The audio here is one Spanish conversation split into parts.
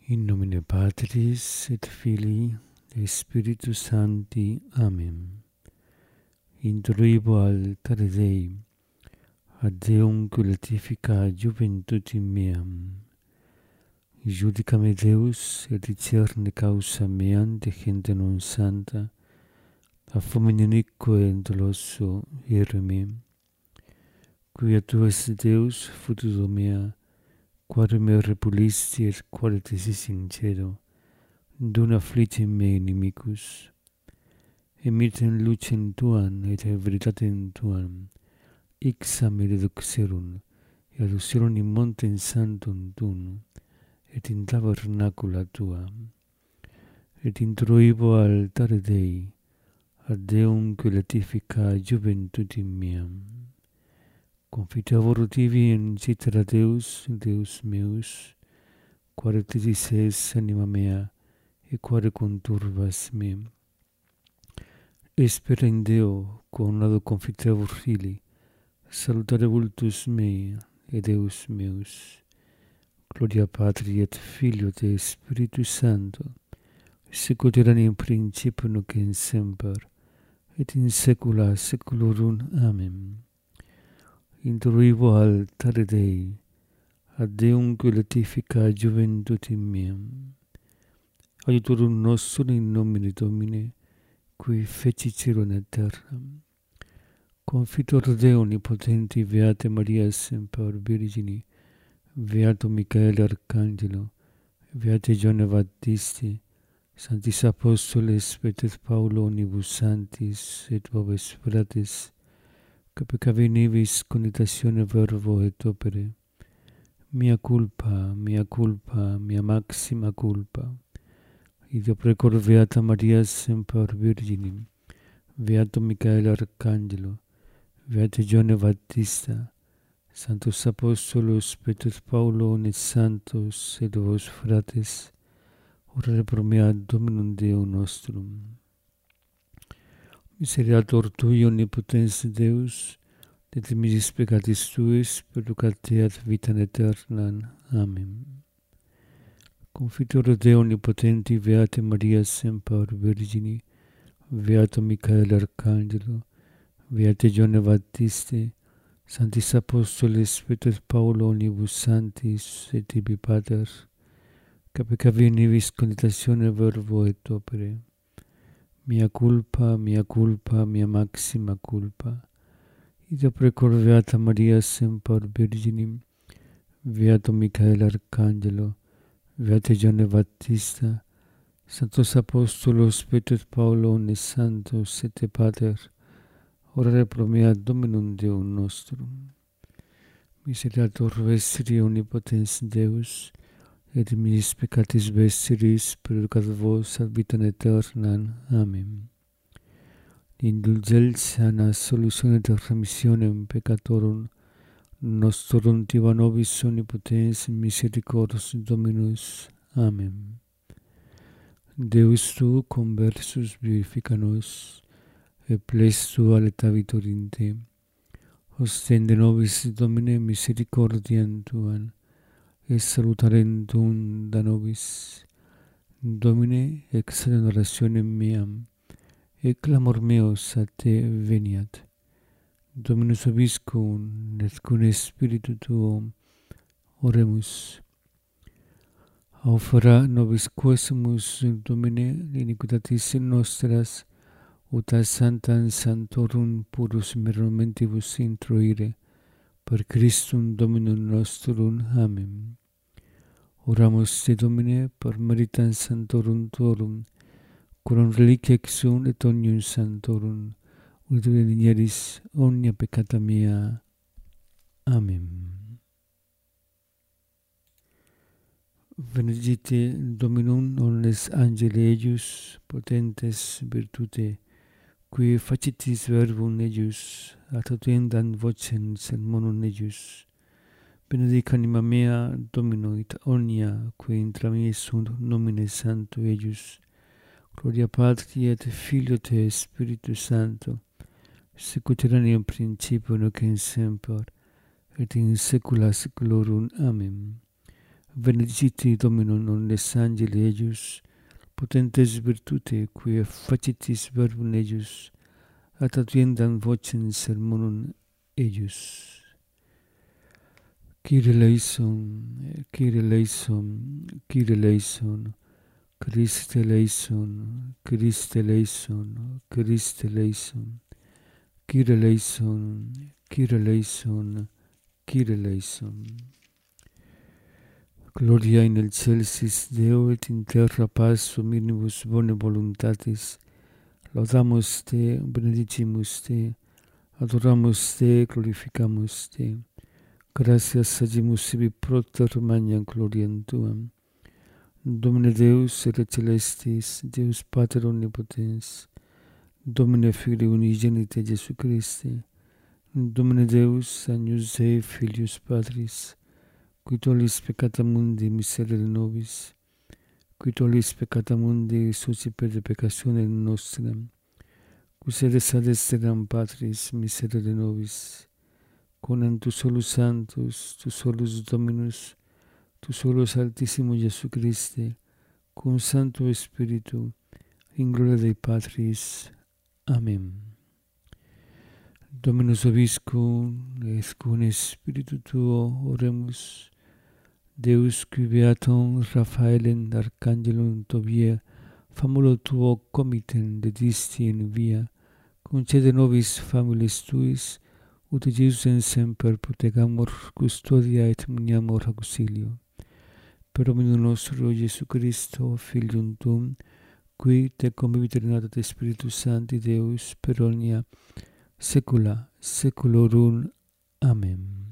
In nomine Patris et Filii et Spiritus Sancti. Amen. Introibo altare Dei, ad Deum cultifica juventutim meam. Judicame Deus et discerne causa meam de gente non santa, a fominico et doloso ire me. Quia tu es Deus, futudo mea, quare me repulisti et quare te si sincero, dun afflicem me inimicus. Emitem lucem tuam et veritatem tuam, ixam reduxerum, et aducerum in montem sanctum tuum, et in tabernacula tua. Et introibo altare Dei, ad Deum cultifica juventutim meam. Confiteavor tibi in citera Deus, Deus meus, quare te dices anima mea, et quare conturbas me. Espera in Deo, quam nado confiteavor fili, salutare vultus mei, et Deus meus. Gloria Patri et Filio et Spiritus Sancto, sicut erat in principio nunc et semper, et in saecula saeculorum. Amen. Introibo altare Dei, ad Deum cultifica juventutim meam. Aiutorium nostrum in nomine Domini, qui feci cielo et terra. Confitor Deo omnipotenti, Beate Maria semper Virgini, Beato Michael Arcangelo, Beate Johanne Baptisti, Sanctis Apostoles, Petrus Paulo, omnibus sanctis, et vobis fratres, que peccavi nibis conitatione verbo et opere. Mia culpa, mia maxima culpa. Ideo precor Beata Maria semper Virginim, Beato Michael Arcangelo, Beate Johanne Baptista, Sanctus Apostolos, Petrus Paulo, et Santos, et vos fratres, orare pro me ad Dominum Deum nostrum. Miseriator Tui, omnipotens Deus, de timisis peccatis Tuis, perducat te ad vitam aeternam. Amen. Confitor Deo omnipotenti, Beate Maria semper Virgini, Beato Michael Arcangelo, Beate Johanne Baptiste, Sanctis Apostoles, Petrus Paulo, omnibus sanctis, et tibi Pater, que peccavi nibis conitatione verbo et opere. Mia culpa, mia maxima culpa. Ideo precor Beata Maria semper Virginim, Beato Michael Arcangelo, Beate Johanne Baptista, Sanctos Apostolos, Petrus Paulo, et Santos, et Pater, orare pro me ad Dominum Deum nostrum. Miseriator vestri omnipotens Deus, et misis peccatis vestris, perducat vos ad vitam aeternam. Amen. Indulgentia solutionem et remissionem peccatorum nostrum tiba nobis omnipotens misericors Dominus. Amen. Deus tu conversus vivifica nos, et ples tua letavitur in te. Ostende nobis Domine misericordiam tuam, et salutarem tuum da nobis. Domine, exaudem orationem meam, et clamor meus a te veniat. Dominus vobiscum, et cum spiritu tuum, oremus. Aufera nobis quesumus, Domine, iniquitatis nostras, ut ad sanctam sanctorum purus momentibus introire, per Christum Dominum nostrum. Amen. Oramus te, Domine, per meritam sanctorum tuorum, curam reliquiae exum et omnium sanctorum, unitum digneris omnia peccata mea. Amen. Benedicite Dominum omnes angeli eius, potentes virtute, qui facitis verbum eius, ad audiendam vocem sermonum eius. Benedic anima mea Domino et omnia, qui intra me sunt nomine Sancto eius. Gloria Patri et Filio et Spiritus Sancto, sicut erat in principio nunc et semper, et in saecula saeculorum. Amen. benedicite Dominum omnes angeli eius, potentes virtute, qui facitis verbum eius, ad audiendam vocem sermonum eius. Kyrie eleison, Kyrie eleison, Kyrie eleison, Christe eleison, Christe eleison, Christe eleison, Kyrie eleison, Kyrie eleison, Kyrie eleison. Gloria in excelsis Deo et in terra paz hominibus bone voluntatis. Laudamus te, benedicimus te, adoramus te, glorificamus te. Gratias agimus sibi propter magnam gloriam tuam. Domine Deus ere celestis, Deus Pater omnipotens, Domine Filii unigenite Jesu Christe, Domine Deus agnus Dei Filius Patris, qui tollis peccata mundi miserere nobis, qui tollis peccata mundi suscipe de peccatione nostra, qui sedes ad esteram Patris miserere nobis, conam tu solus Sanctus, tu solus Dominus, tu solus Altissimo Jesu Christe, cum Sancto Spiritu, in gloria Dei Patris. Amen. Dominus vobiscum, et cum Spiritu tuo oremus, Deus qui beatum Raphaelem archangelum Tobia, famulo tuo comitem dedisti in via, concede nobis familis tuis, ut Iusem semper protegamur, custodia et muniamur auxilio. Per Dominum nostro Iesu Christo, Filium tuum, qui te convivit in unitate Spiritus Sancti Deus, per omnia saecula saeculorum. Amen.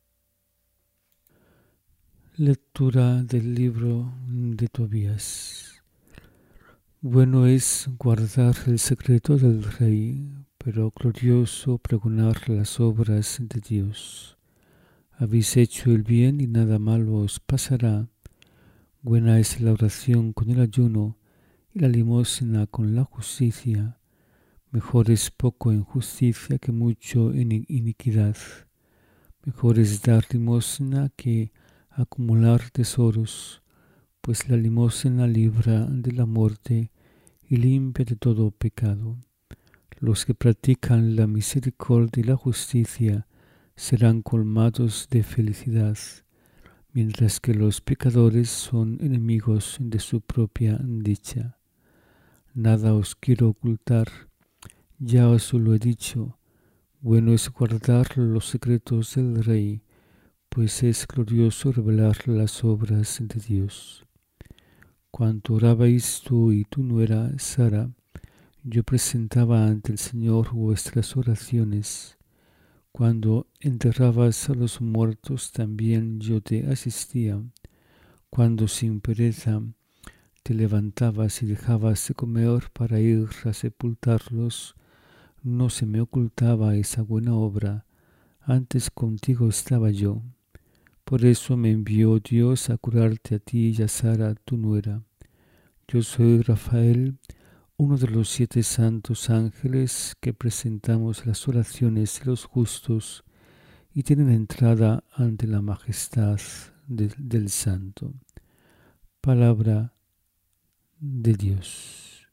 Lectura del libro de Tobías. Bueno es guardar el secreto del Rey, pero glorioso pregonar las obras de Dios. Habéis hecho el bien y nada malo os pasará. Buena es la oración con el ayuno y la limosna con la justicia. Mejor es poco en justicia que mucho en iniquidad. Mejor es dar limosna que acumular tesoros, pues la limosna libra de la muerte y limpia de todo pecado. Los que practican la misericordia y la justicia serán colmados de felicidad, mientras que los pecadores son enemigos de su propia dicha. Nada os quiero ocultar, ya os lo he dicho. Bueno es guardar los secretos del Rey, pues es glorioso revelar las obras de Dios. Cuando orabais tú y tu nuera Sara, yo presentaba ante el Señor vuestras oraciones. Cuando enterrabas a los muertos, también yo te asistía. Cuando sin pereza te levantabas y dejabas de comer para ir a sepultarlos, no se me ocultaba esa buena obra. Antes contigo estaba yo. Por eso me envió Dios a curarte a ti y a Sara, tu nuera. Yo soy Rafael, uno de los 7 santos ángeles que presentamos las oraciones de los justos y tienen entrada ante la majestad del Santo. Palabra de Dios.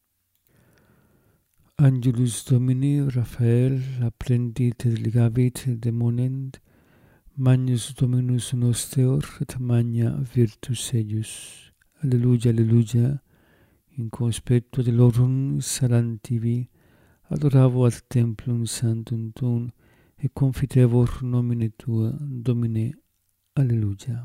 Angelus Domini Rafael apprendit et ligavit demonent, Magnus Dominus noster et magna virtus eius. Alleluia, alleluia. In conspecto delorum sarantivi, adoravo ad templum sanctum tuum, et confitevor nomine tua, Domine. Alleluia.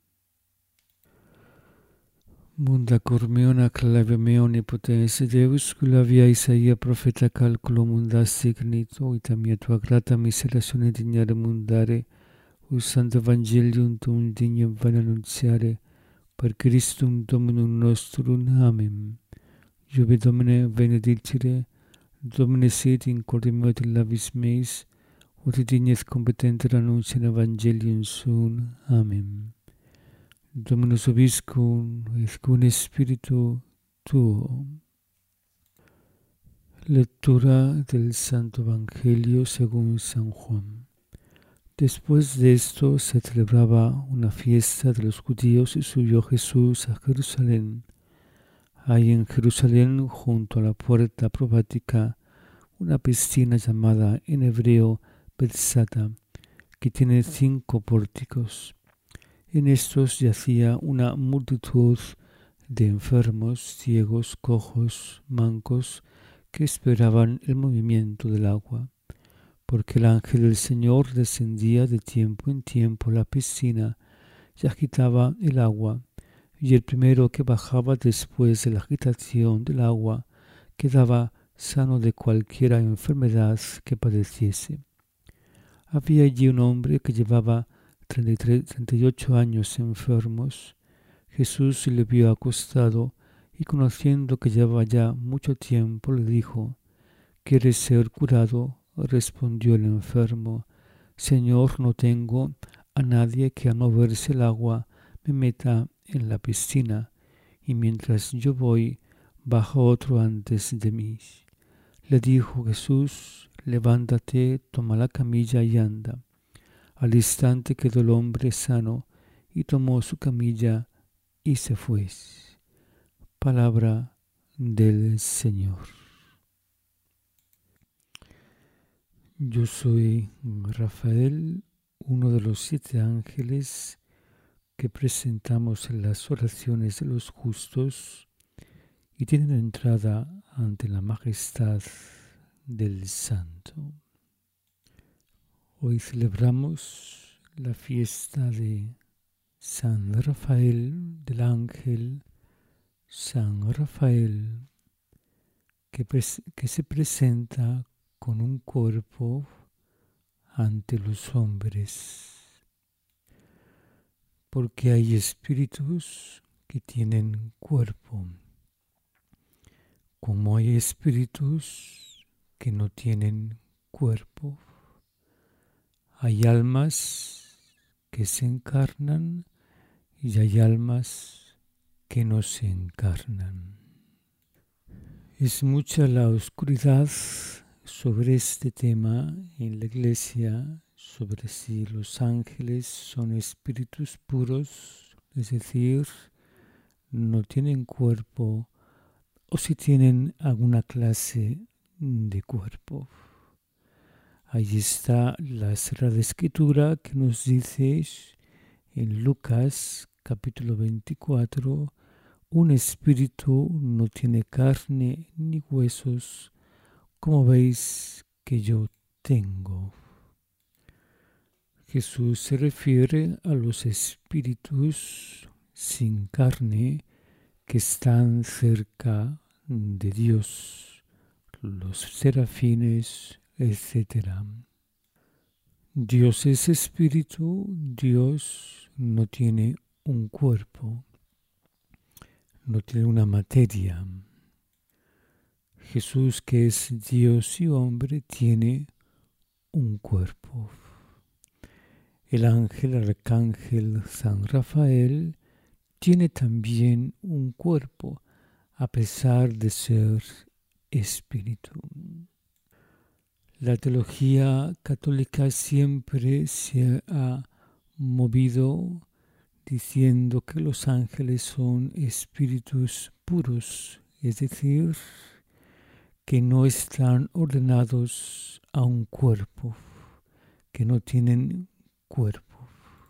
Munda cor meon acclave meon potens Deus, cula via Isaia profeta calculo mundas signito, ita mia tua grata miserazione dignare mundare, us santo evangelium tuum dignum van annunziare, per Christum Dominum nostrum. Amen. Iube Domine benedicere, Domine sit in corde meo et labis meis, ut dignes competenter annunciare evangelium suum. Amen. Dominus vobiscum, et cum Spiritu tuo. Lectura del Santo Evangelio según San Juan. Después de esto se celebraba una fiesta de los judíos y subió Jesús a Jerusalén. Hay en Jerusalén, junto a la puerta probática, una piscina llamada en hebreo Bethsata, que tiene 5 pórticos. En estos yacía una multitud de enfermos, ciegos, cojos, mancos, que esperaban el movimiento del agua, porque el ángel del Señor descendía de tiempo en tiempo a la piscina y agitaba el agua, y el primero que bajaba después de la agitación del agua quedaba sano de cualquiera enfermedad que padeciese. Había allí un hombre que llevaba 38 años enfermos. Jesús le vio acostado y conociendo que llevaba ya mucho tiempo le dijo: ¿Quieres ser curado? Respondió el enfermo: Señor, no tengo a nadie que al no verse el agua me meta en la piscina, y mientras yo voy, baja otro antes de mí. Le dijo Jesús: levántate, toma la camilla y anda. Al instante quedó el hombre sano y tomó su camilla y se fue. Palabra del Señor. Yo soy Rafael, uno de los 7 ángeles que presentamos en las oraciones de los justos y tienen entrada ante la majestad del Santo. Hoy celebramos la fiesta de San Rafael del Ángel, San Rafael que se presenta con un cuerpo ante los hombres, porque hay espíritus que tienen cuerpo, como hay espíritus que no tienen cuerpo. Hay almas que se encarnan y hay almas que no se encarnan. Es mucha la oscuridad sobre este tema en la Iglesia, sobre si los ángeles son espíritus puros, es decir, no tienen cuerpo, o si tienen alguna clase de cuerpo. Ahí está la Sagrada Escritura que nos dice en Lucas capítulo 24, un espíritu no tiene carne ni huesos, como veis que yo tengo. Jesús se refiere a los espíritus sin carne que están cerca de Dios, los serafines, etc. Dios es espíritu, Dios no tiene un cuerpo, no tiene una materia. Jesús, que es Dios y hombre, tiene un cuerpo. El arcángel San Rafael, tiene también un cuerpo, a pesar de ser espíritu. La teología católica siempre se ha movido diciendo que los ángeles son espíritus puros, es decir, que no están ordenados a un cuerpo, que no tienen cuerpo.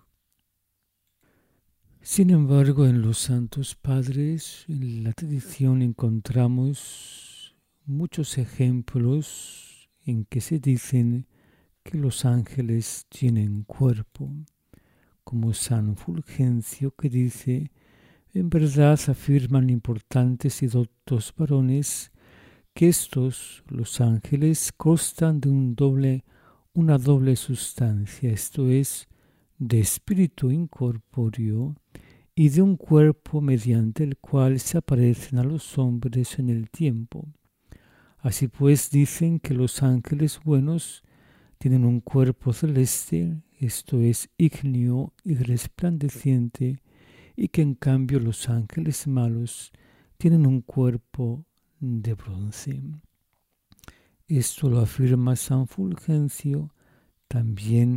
Sin embargo, en los Santos Padres, en la tradición encontramos muchos ejemplos en que se dicen que los ángeles tienen cuerpo, como San Fulgencio, que dice: en verdad afirman importantes y doctos varones que estos, los ángeles, constan de una doble sustancia, esto es, de espíritu incorpóreo y de un cuerpo mediante el cual se aparecen a los hombres en el tiempo. Así pues dicen que los ángeles buenos tienen un cuerpo celeste, esto es, ígneo y resplandeciente, y que en cambio los ángeles malos tienen un cuerpo de bronce. Esto lo afirma San Fulgencio, también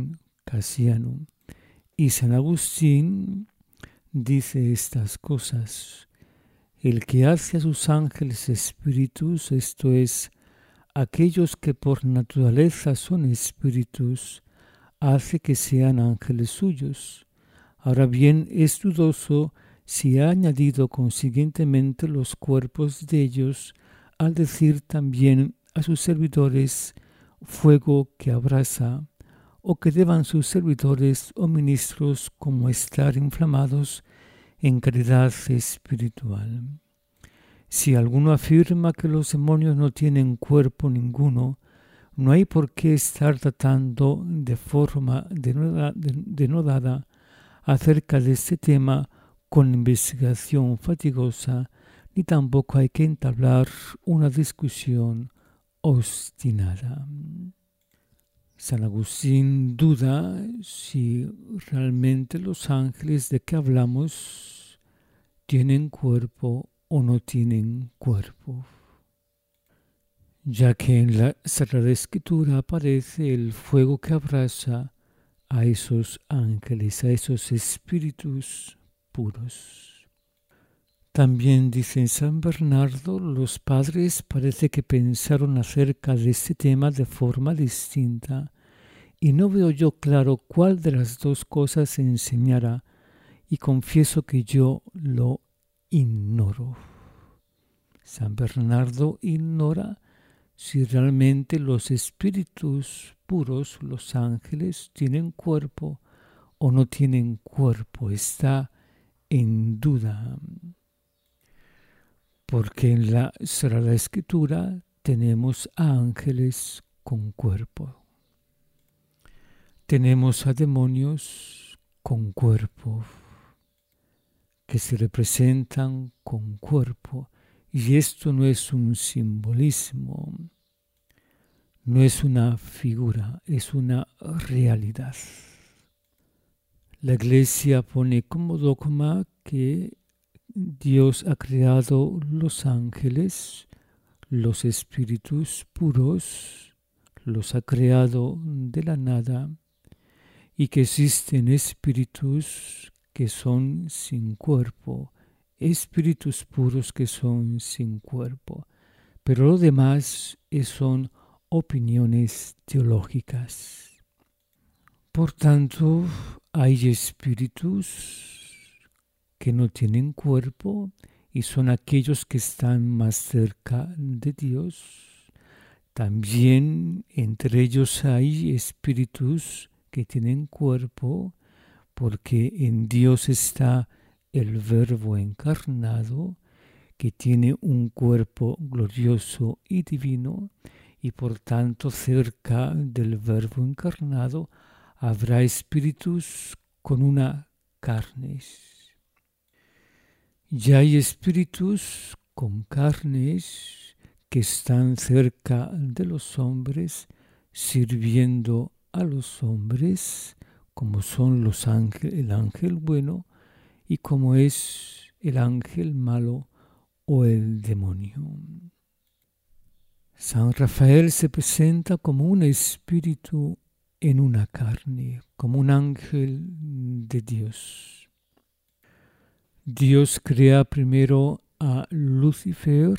Casiano. Y San Agustín dice estas cosas. El que hace a sus ángeles espíritus, esto es, aquellos que por naturaleza son espíritus, hace que sean ángeles suyos. Ahora bien, es dudoso si ha añadido consiguientemente los cuerpos de ellos al decir también a sus servidores fuego que abrasa, o que deban sus servidores o ministros como estar inflamados en caridad espiritual. Si alguno afirma que los demonios no tienen cuerpo ninguno, no hay por qué estar tratando de forma denodada acerca de este tema con investigación fatigosa, ni tampoco hay que entablar una discusión obstinada. San Agustín duda si realmente los ángeles de que hablamos tienen cuerpo o no tienen cuerpo, ya que en la Sagrada Escritura aparece el fuego que abrasa a esos ángeles, a esos espíritus puros. También dice San Bernardo, los padres parece que pensaron acerca de este tema de forma distinta y no veo yo claro cuál de las dos cosas se enseñara y confieso que yo lo ignoro. San Bernardo ignora si realmente los espíritus puros, los ángeles, tienen cuerpo o no tienen cuerpo. Está en duda. Porque en la Sagrada Escritura tenemos a ángeles con cuerpo. Tenemos a demonios con cuerpo, que se representan con cuerpo. Y esto no es un simbolismo, no es una figura, es una realidad. La Iglesia pone como dogma que Dios ha creado los ángeles, los espíritus puros, los ha creado de la nada y que existen espíritus que son sin cuerpo, espíritus puros que son sin cuerpo. Pero lo demás son opiniones teológicas. Por tanto, hay espíritus que no tienen cuerpo y son aquellos que están más cerca de Dios. También entre ellos hay espíritus que tienen cuerpo porque en Dios está el Verbo encarnado que tiene un cuerpo glorioso y divino y por tanto cerca del Verbo encarnado habrá espíritus con una carnes. Ya hay espíritus con carnes que están cerca de los hombres, sirviendo a los hombres, como son el ángel bueno y como es el ángel malo o el demonio. San Rafael se presenta como un espíritu en una carne, como un ángel de Dios. Dios crea primero a Lucifer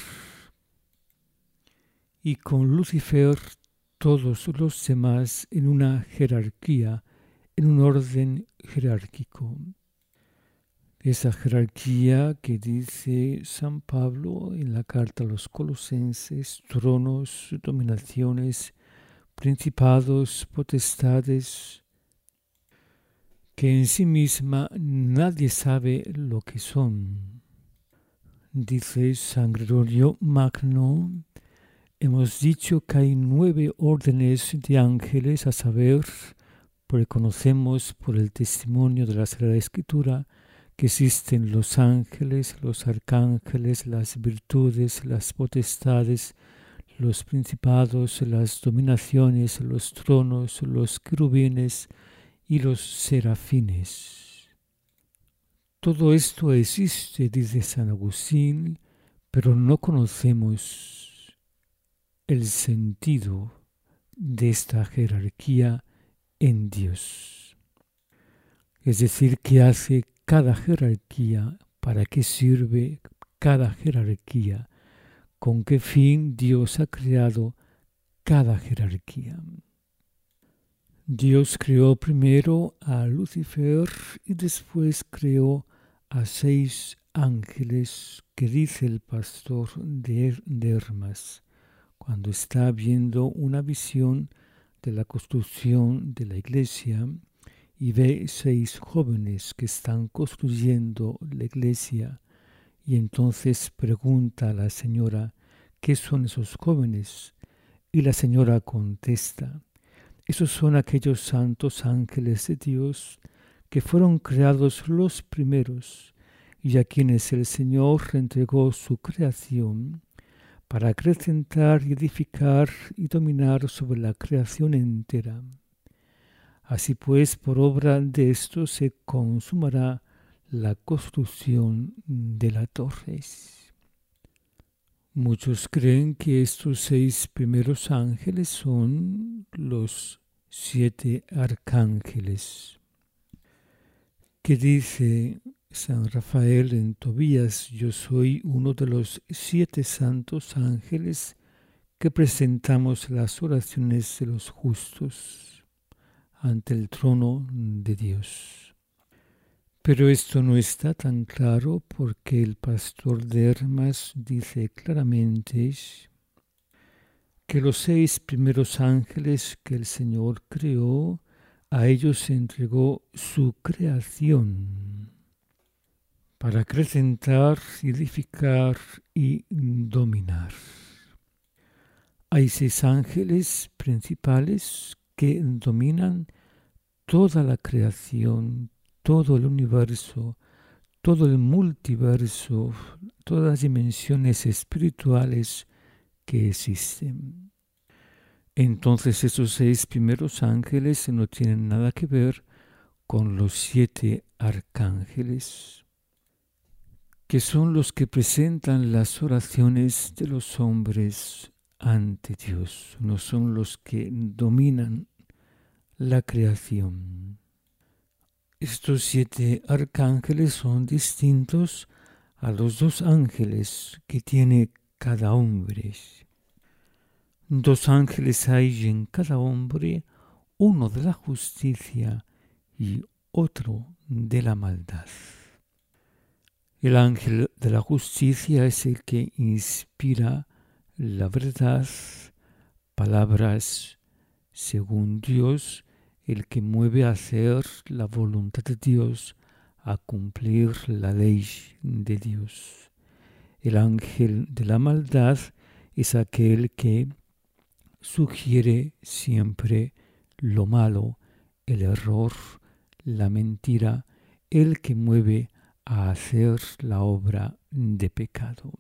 y con Lucifer todos los demás en una jerarquía, en un orden jerárquico. Esa jerarquía que dice San Pablo en la carta a los Colosenses, tronos, dominaciones, principados, potestades, que en sí misma nadie sabe lo que son. Dice San Gregorio Magno, hemos dicho que hay 9 órdenes de ángeles, a saber, porque conocemos por el testimonio de la Sagrada Escritura, que existen los ángeles, los arcángeles, las virtudes, las potestades, los principados, las dominaciones, los tronos, los querubines y los serafines. Todo esto existe, dice San Agustín, pero no conocemos el sentido de esta jerarquía en Dios. Es decir, que hace cada jerarquía, para qué sirve cada jerarquía, con qué fin Dios ha creado cada jerarquía. Dios creó primero a Lucifer y después creó a 6 ángeles que dice el pastor de Hermas cuando está viendo una visión de la construcción de la iglesia y ve 6 jóvenes que están construyendo la iglesia y entonces pregunta a la señora ¿qué son esos jóvenes? Y la señora contesta esos son aquellos santos ángeles de Dios que fueron creados los primeros y a quienes el Señor entregó su creación para acrecentar y edificar y dominar sobre la creación entera. Así pues, por obra de esto se consumará la construcción de la torre. Muchos creen que estos 6 primeros ángeles son los 7 arcángeles. Que dice San Rafael en Tobías, yo soy uno de los 7 santos ángeles que presentamos las oraciones de los justos ante el trono de Dios. Pero esto no está tan claro porque el pastor de Hermas dice claramente que los 6 primeros ángeles que el Señor creó, a ellos se entregó su creación para acrecentar, edificar y dominar. Hay 6 ángeles principales que dominan toda la creación, todo el universo, todo el multiverso, todas las dimensiones espirituales que existen. Entonces esos 6 primeros ángeles no tienen nada que ver con los 7 arcángeles, que son los que presentan las oraciones de los hombres ante Dios, no son los que dominan la creación. Estos 7 arcángeles son distintos a los 2 ángeles que tiene cada hombre. 2 ángeles hay en cada hombre, uno de la justicia y otro de la maldad. El ángel de la justicia es el que inspira la verdad, palabras según Dios, el que mueve a hacer la voluntad de Dios, a cumplir la ley de Dios. El ángel de la maldad es aquel que sugiere siempre lo malo, el error, la mentira, el que mueve a hacer la obra de pecado.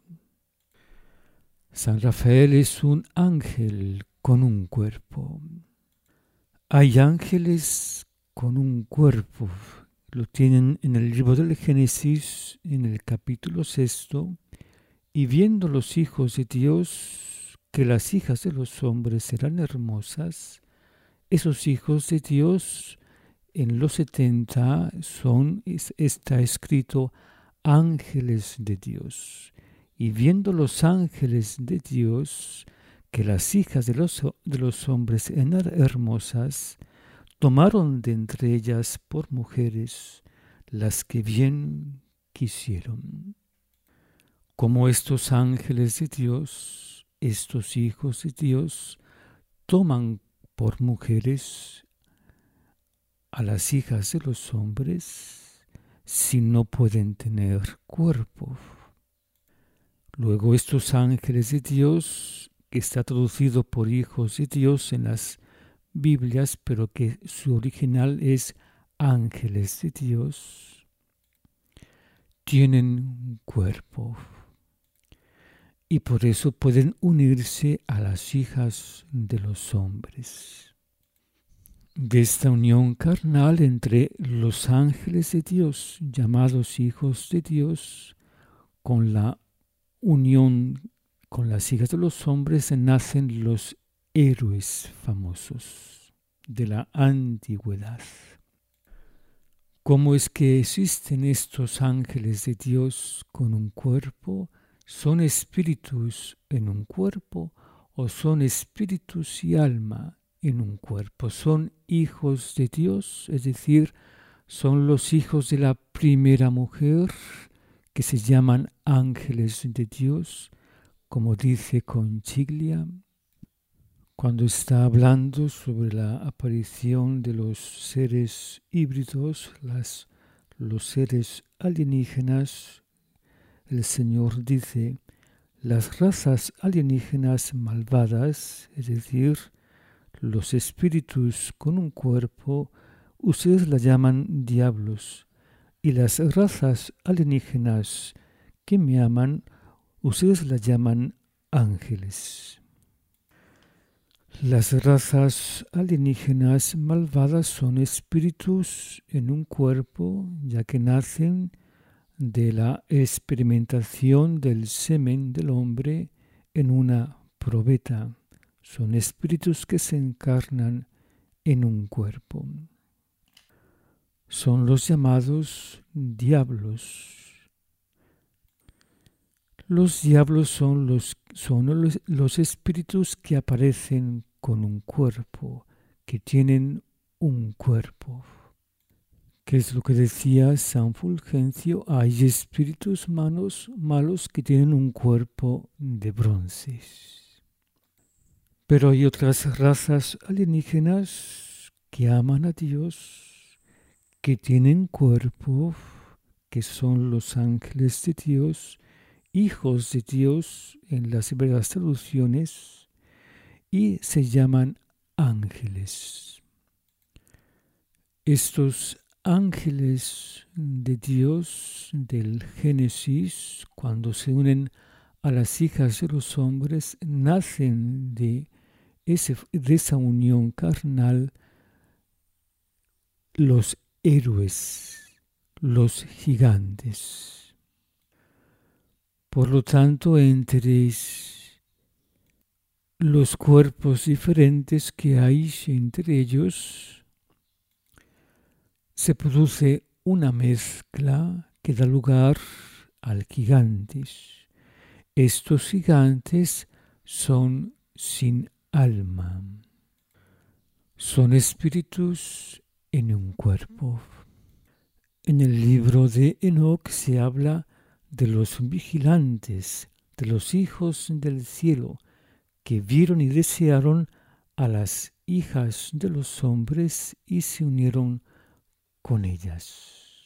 San Rafael es un ángel con un cuerpo. Hay ángeles con un cuerpo, lo tienen en el libro del Génesis, en el capítulo 6, y viendo los hijos de Dios que las hijas de los hombres eran hermosas, esos hijos de Dios en los 70 está escrito ángeles de Dios. Y viendo los ángeles de Dios que las hijas de los hombres eran hermosas, tomaron de entre ellas por mujeres las que bien quisieron. Como estos ángeles de Dios, estos hijos de Dios, toman por mujeres a las hijas de los hombres si no pueden tener cuerpo. Luego estos ángeles de Dios, que está traducido por hijos de Dios en las Biblias, pero que su original es ángeles de Dios, tienen un cuerpo y por eso pueden unirse a las hijas de los hombres. De esta unión carnal entre los ángeles de Dios, llamados hijos de Dios, con la unión con las hijas de los hombres, nacen los héroes famosos. de la antigüedad. ¿Cómo es que existen estos ángeles de Dios con un cuerpo? ¿Son espíritus en un cuerpo o son espíritus y alma en un cuerpo? ¿Son hijos de Dios? Es decir, son los hijos de la primera mujer que se llaman ángeles de Dios, como dice Conchiglia, cuando está hablando sobre la aparición de los seres híbridos, los seres alienígenas. El Señor dice, las razas alienígenas malvadas, es decir, los espíritus con un cuerpo, ustedes la llaman diablos, y las razas alienígenas que me aman, ustedes la llaman ángeles. Las razas alienígenas malvadas son espíritus en un cuerpo, ya que nacen de la experimentación del semen del hombre en una probeta. Son espíritus que se encarnan en un cuerpo. Son los llamados diablos. Los diablos son los espíritus que aparecen con un cuerpo, que tienen un cuerpo. ¿Qué es lo que decía San Fulgencio? Hay espíritus malos que tienen un cuerpo de bronce. Pero hay otras razas alienígenas que aman a Dios, que tienen cuerpo, que son los ángeles de Dios, hijos de Dios en las verdaderas traducciones, y se llaman ángeles. Estos ángeles de Dios del Génesis, cuando se unen a las hijas de los hombres, nacen de esa unión carnal los héroes, los gigantes. Por lo tanto, entre los cuerpos diferentes que hay entre ellos, se produce una mezcla que da lugar al gigantes. Estos gigantes son sin alma. Son espíritus en un cuerpo. En el libro de Enoc se habla de los vigilantes, de los hijos del cielo, que vieron y desearon a las hijas de los hombres y se unieron con ellas.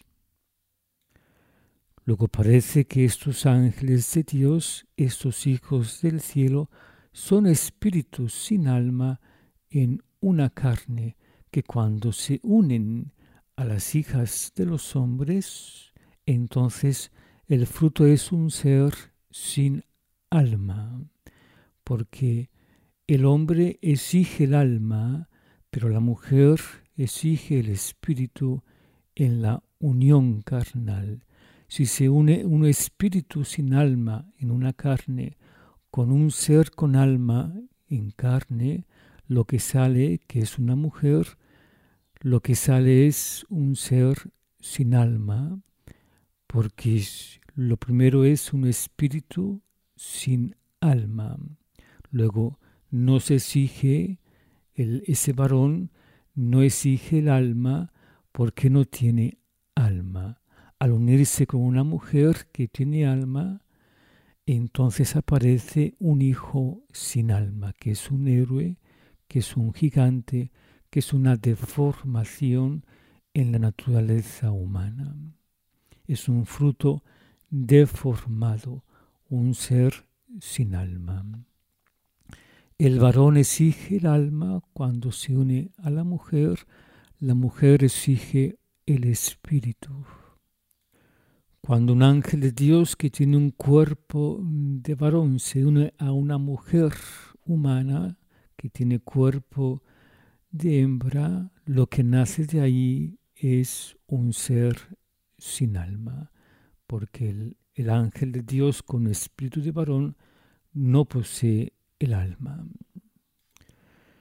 Luego parece que estos ángeles de Dios, estos hijos del cielo, son espíritus sin alma en una carne que cuando se unen a las hijas de los hombres, entonces el fruto es un ser sin alma, porque el hombre exige el alma, pero la mujer exige el espíritu en la unión carnal. Si se une un espíritu sin alma en una carne con un ser con alma en carne, lo que sale, que es una mujer, lo que sale es un ser sin alma, porque lo primero es un espíritu sin alma. Luego no se exige, ese varón no exige el alma porque no tiene alma. Al unirse con una mujer que tiene alma, entonces aparece un hijo sin alma, que es un héroe, que es un gigante, que es una deformación en la naturaleza humana. Es un fruto deformado, un ser sin alma. El varón exige el alma cuando se une a la mujer exige el espíritu. Cuando un ángel de Dios que tiene un cuerpo de varón se une a una mujer humana que tiene cuerpo de hembra, lo que nace de ahí es un ser sin alma, porque el ángel de Dios con espíritu de varón no posee el alma.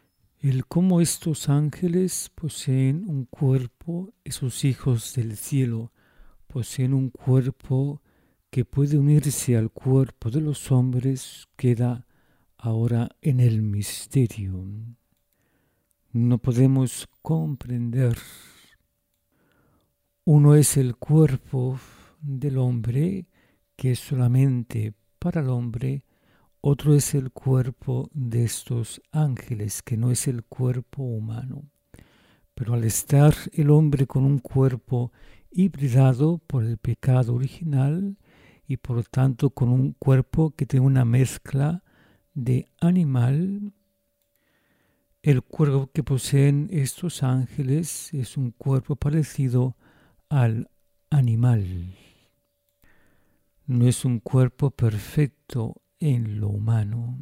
el cómo estos ángeles poseen un cuerpo, esos hijos del cielo poseen un cuerpo que puede unirse al cuerpo de los hombres, queda ahora en el misterio. No podemos comprender. Uno es el cuerpo del hombre, que es solamente para el hombre. Otro es el cuerpo de estos ángeles, que no es el cuerpo humano. Pero al estar el hombre con un cuerpo hibridado por el pecado original y por lo tanto con un cuerpo que tiene una mezcla de animal, el cuerpo que poseen estos ángeles es un cuerpo parecido al animal. No es un cuerpo perfecto en lo humano.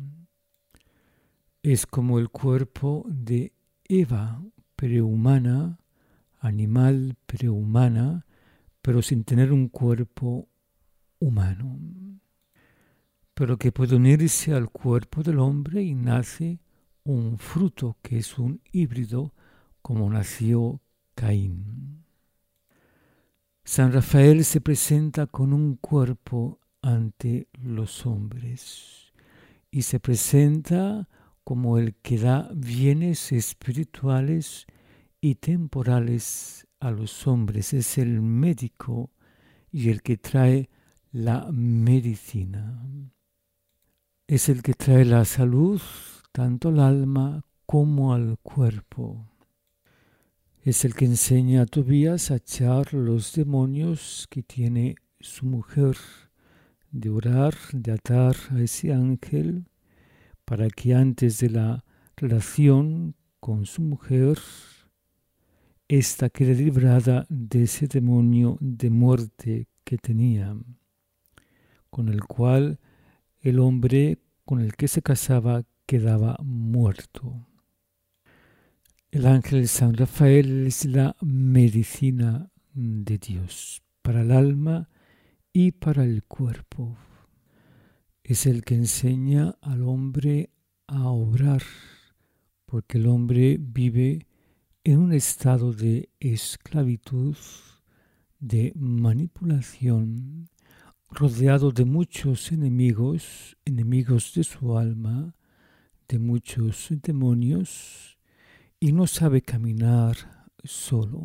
Es como el cuerpo de Eva, prehumana, animal prehumana, pero sin tener un cuerpo humano. Pero que puede unirse al cuerpo del hombre y nace un fruto que es un híbrido, como nació Caín. San Rafael se presenta con un cuerpo ante los hombres y se presenta como el que da bienes espirituales y temporales a los hombres. Es el médico y el que trae la medicina. Es el que trae la salud tanto al alma como al cuerpo. Es el que enseña a Tobías a echar los demonios que tiene su mujer, de orar, de atar a ese ángel, para que antes de la relación con su mujer, ésta quede librada de ese demonio de muerte que tenía, con el cual el hombre con el que se casaba quedaba muerto. El ángel San Rafael es la medicina de Dios para el alma y para el cuerpo. Es el que enseña al hombre a obrar, porque el hombre vive en un estado de esclavitud, de manipulación, rodeado de muchos enemigos, enemigos de su alma, de muchos demonios, y no sabe caminar solo.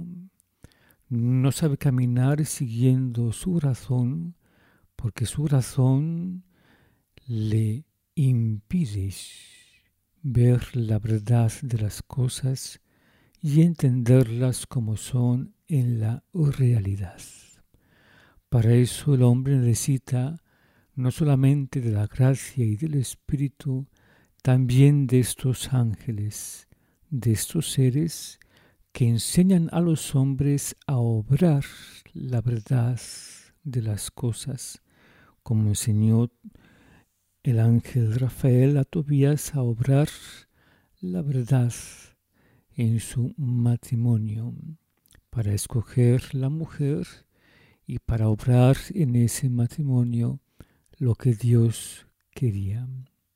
No sabe caminar siguiendo su razón, porque su razón le impide ver la verdad de las cosas y entenderlas como son en la realidad. Para eso el hombre necesita no solamente de la gracia y del Espíritu, también de estos ángeles, de estos seres que enseñan a los hombres a obrar la verdad de las cosas, como enseñó el ángel Rafael a Tobías a obrar la verdad en su matrimonio, para escoger la mujer y para obrar en ese matrimonio lo que Dios quería.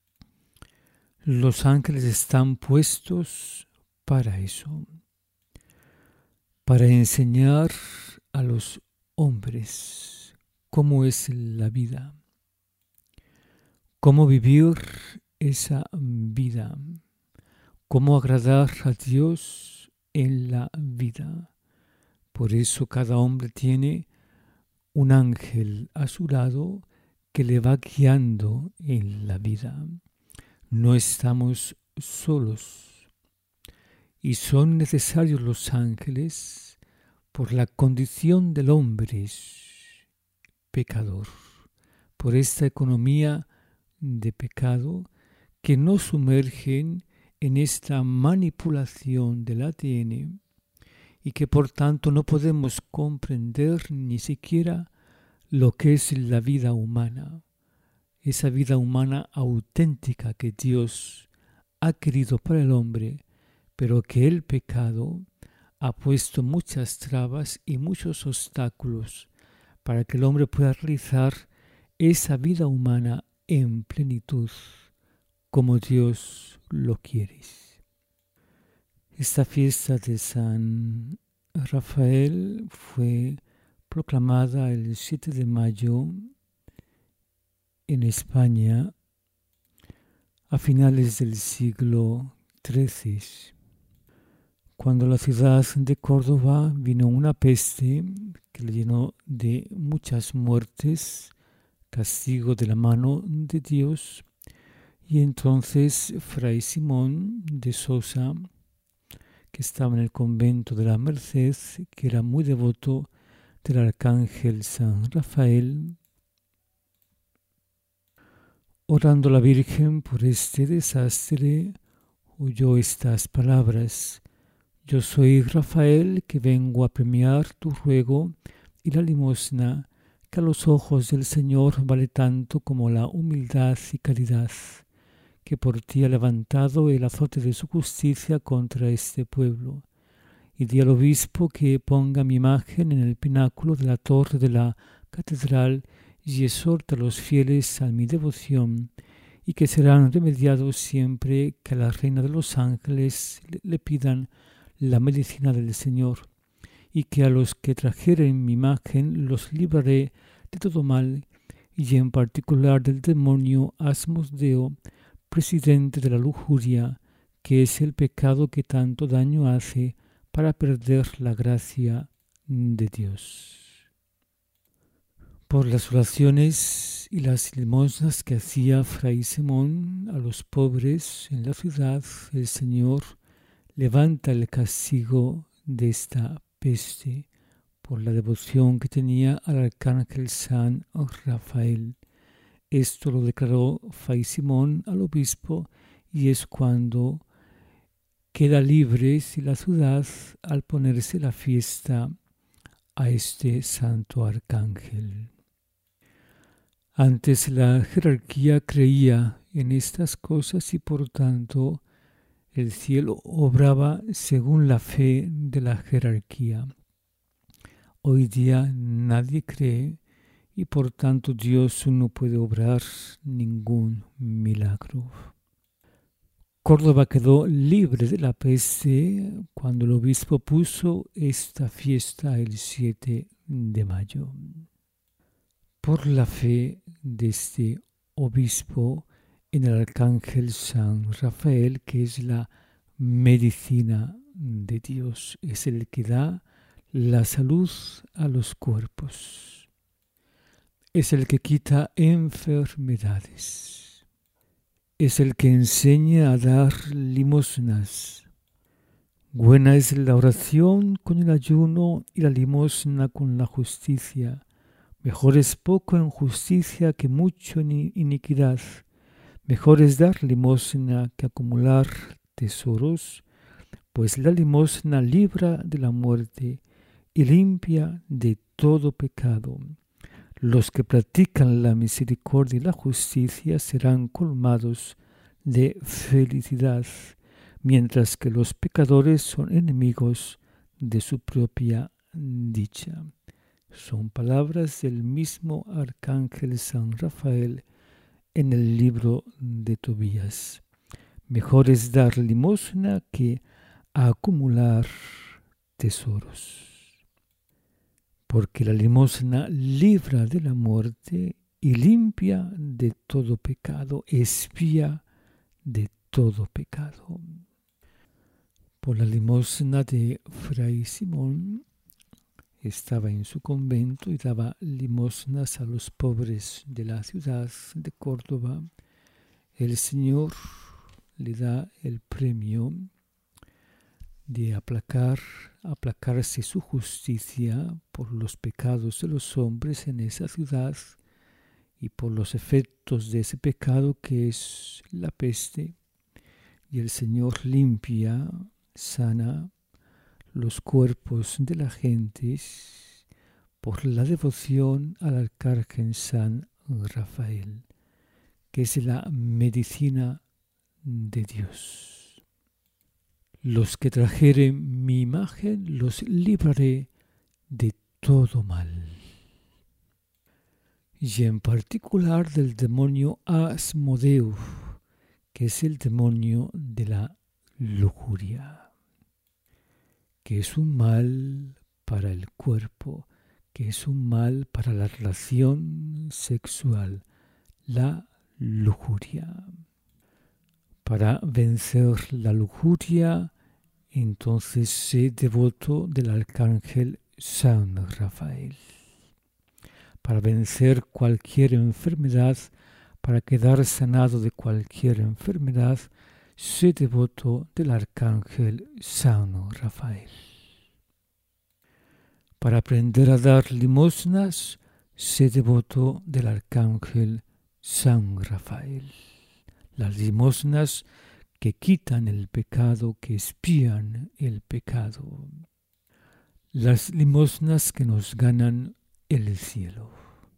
Los ángeles están puestos para eso, para enseñar a los hombres cómo es la vida, cómo vivir esa vida, cómo agradar a Dios en la vida. Por eso cada hombre tiene un ángel a su lado que le va guiando en la vida. No estamos solos y son necesarios los ángeles por la condición del hombre pecador, por esta economía de pecado que nos sumergen en esta manipulación del ADN y que por tanto no podemos comprender ni siquiera lo que es la vida humana, esa vida humana auténtica que Dios ha querido para el hombre, pero que el pecado ha puesto muchas trabas y muchos obstáculos para que el hombre pueda realizar esa vida humana en plenitud, como Dios lo quiere. Esta fiesta de San Rafael fue proclamada el 7 de mayo en España a finales del siglo XIII, cuando la ciudad de Córdoba vino una peste que le llenó de muchas muertes, castigo de la mano de Dios, y entonces Fray Simón de Sosa, que estaba en el convento de la Merced, que era muy devoto del arcángel San Rafael, orando a la Virgen por este desastre, oyó estas palabras: yo soy Rafael, que vengo a premiar tu ruego y la limosna, que a los ojos del Señor vale tanto como la humildad y caridad, que por ti ha levantado el azote de su justicia contra este pueblo. Y di al obispo que ponga mi imagen en el pináculo de la torre de la catedral y exhorta a los fieles a mi devoción, y que serán remediados siempre que a la Reina de los Ángeles le pidan la medicina del Señor, y que a los que trajeren mi imagen los libraré de todo mal, y en particular del demonio Asmodeo, presidente de la lujuria, que es el pecado que tanto daño hace para perder la gracia de Dios. Por las oraciones y las limosnas que hacía Fray Simón a los pobres en la ciudad, el Señor levanta el castigo de esta peste por la devoción que tenía al arcángel San Rafael. Esto lo declaró Fray Simón al obispo, y es cuando queda libre la ciudad al ponerse la fiesta a este santo arcángel. Antes la jerarquía creía en estas cosas y por tanto el cielo obraba según la fe de la jerarquía. Hoy día nadie cree y por tanto Dios no puede obrar ningún milagro. Córdoba quedó libre de la peste cuando el obispo puso esta fiesta el 7 de mayo. Por la fe de este obispo en el arcángel San Rafael, que es la medicina de Dios, es el que da la salud a los cuerpos, es el que quita enfermedades, es el que enseña a dar limosnas. Buena es la oración con el ayuno y la limosna con la justicia. Mejor es poco en justicia que mucho en iniquidad. Mejor es dar limosna que acumular tesoros, pues la limosna libra de la muerte y limpia de todo pecado. Los que practican la misericordia y la justicia serán colmados de felicidad, mientras que los pecadores son enemigos de su propia dicha. Son palabras del mismo arcángel San Rafael en el libro de Tobías. Mejor es dar limosna que acumular tesoros, porque la limosna libra de la muerte y limpia de todo pecado, expía de todo pecado. Por la limosna de Fray Simón, estaba en su convento y daba limosnas a los pobres de la ciudad de Córdoba. El Señor le da el premio de aplacarse su justicia por los pecados de los hombres en esa ciudad y por los efectos de ese pecado que es la peste. Y el Señor limpia, sana los cuerpos de la gente por la devoción al arcángel San Rafael, que es la medicina de Dios. Los que trajeren mi imagen los libraré de todo mal. Y en particular del demonio Asmodeo, que es el demonio de la lujuria. que es un mal para el cuerpo, que es un mal para la relación sexual, la lujuria. Para vencer la lujuria, entonces sé devoto del arcángel San Rafael. Para vencer cualquier enfermedad, para quedar sanado de cualquier enfermedad, sé devoto del arcángel San Rafael. Para aprender a dar limosnas, sé devoto del arcángel San Rafael. Las limosnas que quitan el pecado, que expian el pecado. Las limosnas que nos ganan el cielo.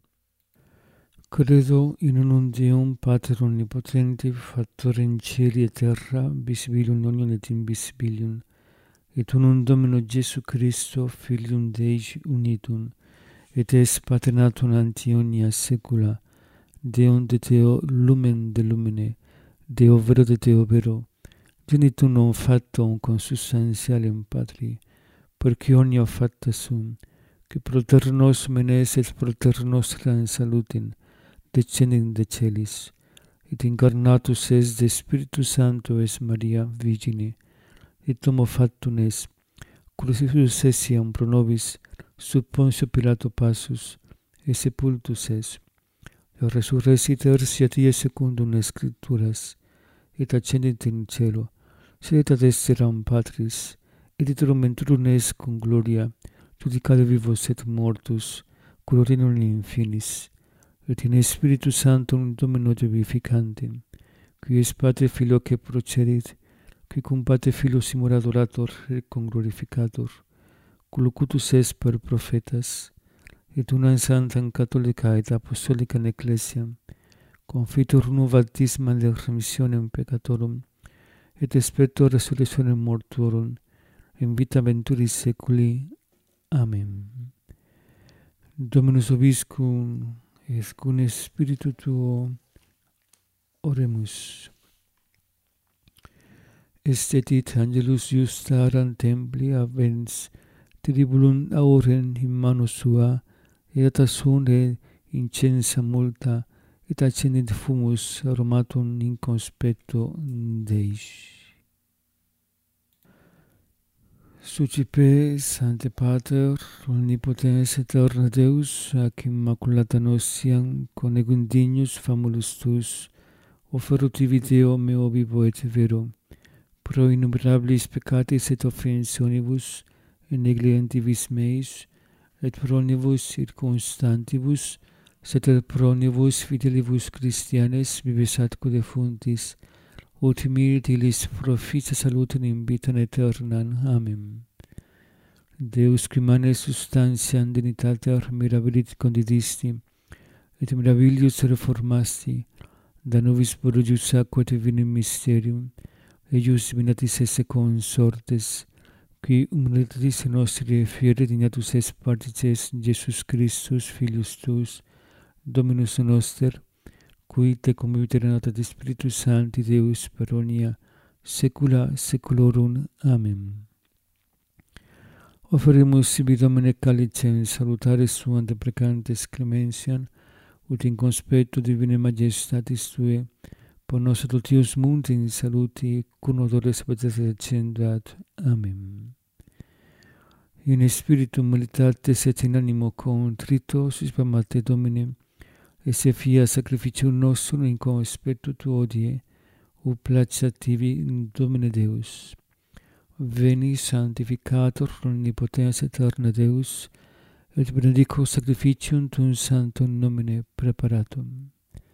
Credo in unum Deum Pater Omnipotente, Factor in Cieli et Terra, visibilium non et invisibilium, et unum Domino Jesu Christo, Filium Dei unitum, et es paternatum ante omnia saecula, Deum de Deo lumen de lumine, Deo vero de Deo vero, genitum non factum consubstantialem Patri, perque omnia facta sum, que proter nos menes et proter nostra in salutem, descendent de celis, et incarnatus es de Spiritus Sancto es Maria Virgine, et homo factum es, crucifixus essiam pro nobis, sub Pontio Pilato passus, et sepultus es, et resurrexit tertia die secundum Scripturas, et ascendit in cielo, sedet ad dexteram Patris, et iterum venturum est cum gloria, judicare vivos et mortus, cur regnum in infinis, et in Spiritus Sanctum Domino vivificantem, qui es Pater Filio que procedit, qui cum Pater Filio simul adorator et cum glorificator, cum locutus est per prophetas, et una sanctam catholica et apostolica ecclesiam, confitur uno baptisma de remissionem peccatorum, et spector resurrectionem mortuorum, in vita venturis saeculi. Amen. Dominus vobiscum, et cum spiritu tuo. Oremus. Estetit angelus justaram templi avens tribulum aurem in mano sua, et asune incensa multa, et accendit fumus aromatum in conspecto Dei. Sucipe, Sancte Pater, omnipotens aeterna Deus, ac immaculata nostiam conegum dignus famulus tuus, oferuti Deo meo vivo et vero, pro innumerabilis peccatis et offensionibus, et neglientibus meis, et pro omnibus circumstantibus, sed et pro omnibus fidelibus Christianes vives atque defuntis, ut mirabilis proficia salutem in vitam aeternam. Amen. Deus qui manes substantiam dignitatem mirabilis condidisti, et mirabilius reformasti, da nobis prodigius aqua et vinem mysterium, eius divinatis esse consortes, qui humilitatis nostri fiere dignatus est partices Jesus Christus, Filius tuus, Dominus noster, qui te convivit et Spiritus Sancti Deus per omnia saecula saeculorum. Amen. Oferimus sibi Domine calicem salutare suam deprecantes clementiam, ut in conspectu divinae majestatis Tuae, por nos adultius munti in saluti, cum odore sabates accendat. Amen. In spiritu militatis et in animo contrito, suspamate Domine, esse fia sacrificium nostrum in conspectu Tuo hodie, ut placeat tibi in Domine Deus. Veni sanctificator omnipotens aeterna Deus, et benedico sacrificium tuum sanctum nomine preparatum.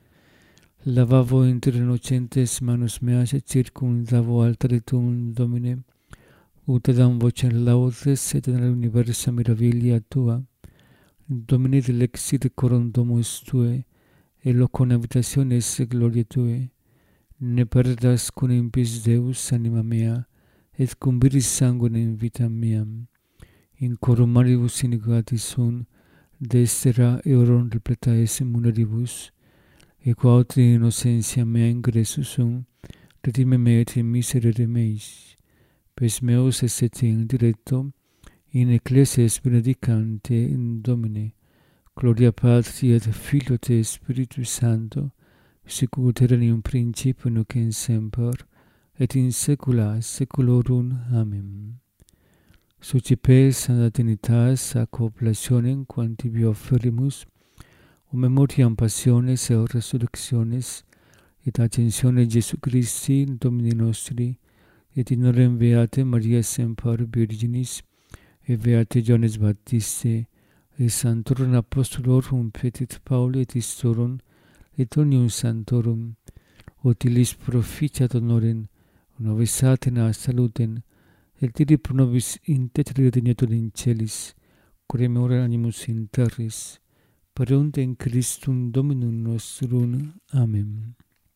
Lavavo inter innocentes manus meas et circumdavo altare tuum, Domine, ut edam vocem laudes et in universa mirabilia Tua. Domine dilexit coram domus Tuae, et locum habitationes gloriae Tuae. Ne perdas cum impis Deus anima mea, et cum viris sanguinem vitam meam. In corum maribus iniquitatis sunt, destera eorum repleta esse mundaribus, et quaut in innocentia mea ingressus sunt, redime me et in miserere meis. pes meus esse in diretto, in ecclesias benedicante in Domine, gloria Patri et Filio et Spiritus Sancto, sic ut erat in principio nunc in semper, et in saecula saeculorum. Amen. Socipe Sancta Trinitas ac oblationem quam tibi offerimus, o memoriam passiones et resurrectiones, et ascensione Jesu Christi, Domini nostri, et in orem beate Maria semper Virginis, et beate Johannes Baptiste, et sanctorum apostolorum petit Pauli et istorum, et omnium sanctorum, utilis proficiat honorem, nobis Athena salutem, et tiri pro nobis intercedere dignator in celis, curemur animus in terris, perunte in Christum Dominum nostrum. Amen.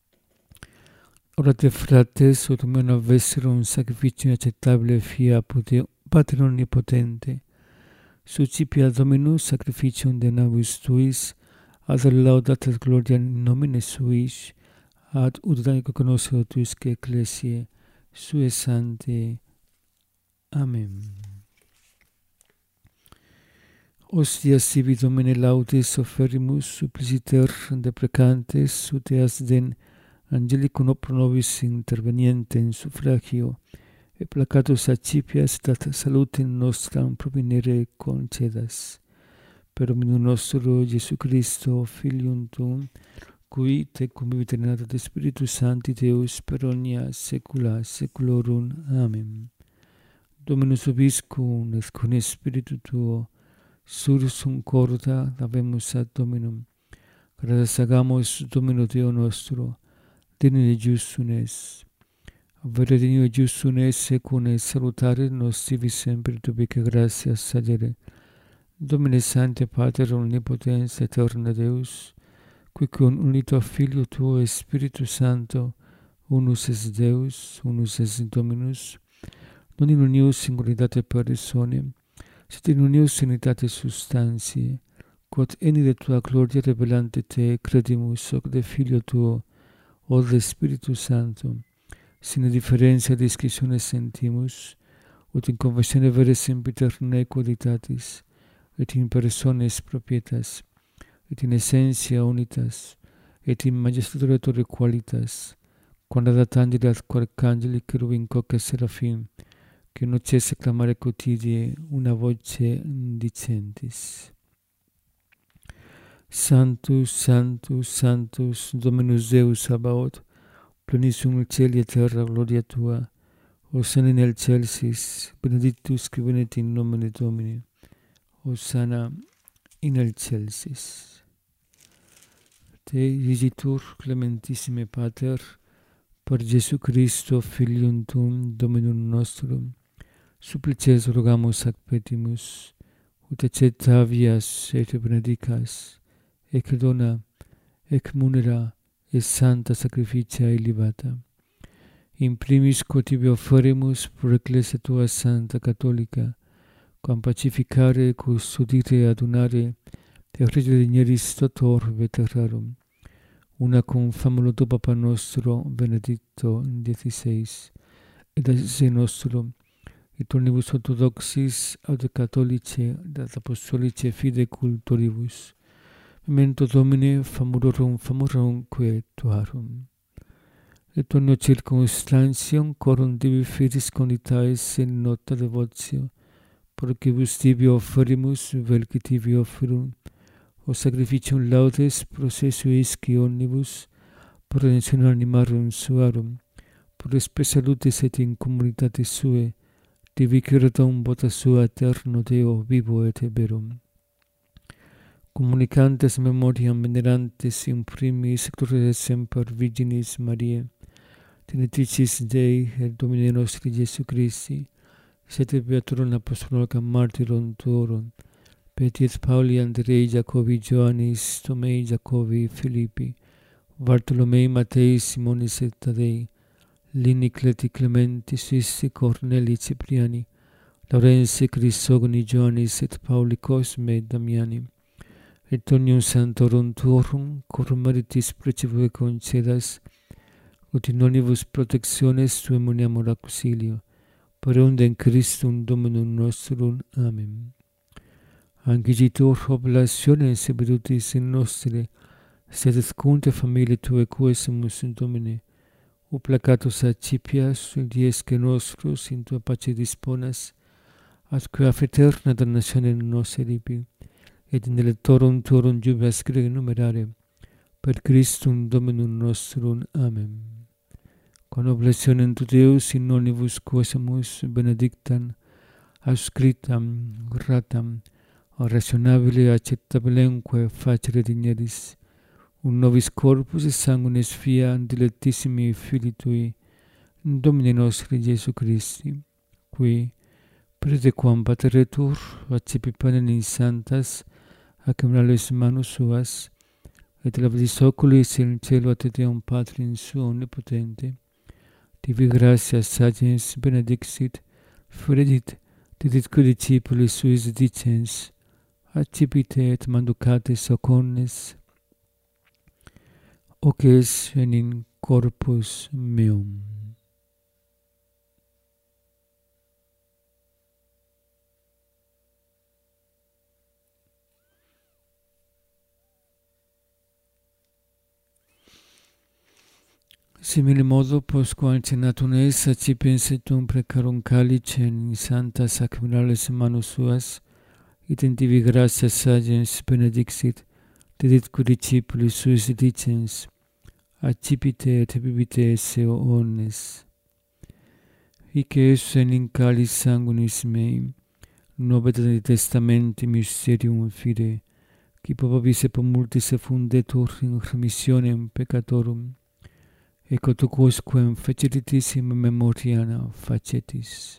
Orate frates, ut meum avesserum sacrificium acceptabile fiat Pater omnipotente, suscipia Dominus sacrificium de nabis tuis, ad laudat et gloria in nomine suis, ad ut danico conoscere tuisque ecclesiae sue sanctae. Amen. Ostia sibi Domine laudes offerimus suppliciter deprecantes, ut eas den Angelicum pro nobis interveniente in suffragio, et placatus accipias dat salutem nostram provinere concedas. Per Dominum nostro Iesu Christo, Filium Tuum, cui te convivit in et Spiritus Sancti Deus per omnia saecula saeculorum. Amen. Dominus vobiscum et con Spiritu tuo, sursum corda dabemus ad Dominum. Gratias agamus Domino Deo nostro, digne et justum es. Vere digne et justum es, secum salutare nos sivi semper tubique gratias sagere. Domine Sancte Pater omnipotens aeterna Deus, qui con unito Filio tuo et Spiritus Sancto, unus es Deus, unus es Dominus, non in unius singularitate personae, sed in unius unitate substantiae, quod eni de tua gloria revelante te credimus hoc de Filio tuo, o de Spiritus Sancto, sine differentia discissione sentimus, ut in confessione vere sempiter nequoditatis, et in persones propietas, et in essentia unitas, et in magistrature qualitas, quando ad angeli ad arcangeli cherubim coque serafim, che non cesse clamare quotidie una voce dicentis. Sanctus, Sanctus, Sanctus, Dominus Deus Sabaoth, plenissum in cieli et terra gloria tua, Hosanna in excelsis, benedictus qui venit in nomine Domini, Hosanna in excelsis. Te igitur clementissime Pater, per Jesu Christo, Filium Tuum, Dominum nostrum, supplices rogamus ac petimus, ut accettavias et benedicas, ec dona, ec munera, et santa sacrificia elevata. In primis quod tibi offerimus pro ecclesia tua Santa Catholica, quam pacificare, custodire, adunare, et regere digneris totor veterarum, una cum famulo tu Papa nostro Benedicto XVI, et ascese nostro, et omnibus orthodoxis aut catholice, et apostolice fide cultoribus, memento Domine famorum quae tuarum. Et omnio circumstantium corum tibi fidis conditaes in nota devotio, procibus tibi offerimus, vel qui tibi offerum, o sacrificium laudes processu isci omnibus, pro redemptione animarum suarum, pro spe salutis et in communitate sue, diviceratum vota sua eterno Deo vivo et verum. Communicantes memoriam venerantes in primis gloriae semper Virginis Mariae, Tenetricis Dei et Domine nostri Iesu Christi, sed beaturum apostolorum martyrum tuorum, Petiet Pauli, Andrei, Jacobi, Ioannis, Tomei, Jacobi, Filippi, Bartolomei, Matei, Simonis et Tadei, Lini, Cleti, Clementi, Sisti, Corneli, Cipriani, Laurensi, Crisogoni, Ioannis et Pauli, Cosme et Damiani, et omnium sanctorum tuorum, corum meritis precipue concedas, ut in omnibus protectiones tuum uniamur auxilio, perundem Christum Dominum nostrum. Amen. Ancitur oblationes virtutis in nostre, sed scunte familie Tue quesumus in Domine, o placatus accipias, diesque nostros in Tua pace disponas, atque a fraterna damnatione nos eripi, et in electorum Tuorum jubilas grege numerare, per Christum Dominum nostrum. Amen. Con oblationem tu Deus in nonibus quesumus benedictam, ascritam, gratam, rationabile acceptabilemque facere digneris, un nobis corpus et sanguinis fia dilectissimi Filii Tui, Domini nostri Iesu Christi, qui, pretequam pateretur, accipi panem in santas, ac murales manus suas, et lavadis oculis in cielo ad Deum Patrim suo omnipotente, tibi gratias sagens benedixit, fredit, didit que discipulis suis dicens, accipite et manducate socornes, hoc es in corpus meum. Simile modo, postquam cenatum es, accipiens et precarum calicem in santa sacramentales manus suas, et in tibi gratias sagens benedixit, diditque discipulis suis dicens, accipite et bibite esse omnes. Hic es in calis sanguinis mei, novetate testamenti mysterium fide, qui popabis et multis effundetur in remissionem peccatorum, et quodusquam feceritis in memoria facetis.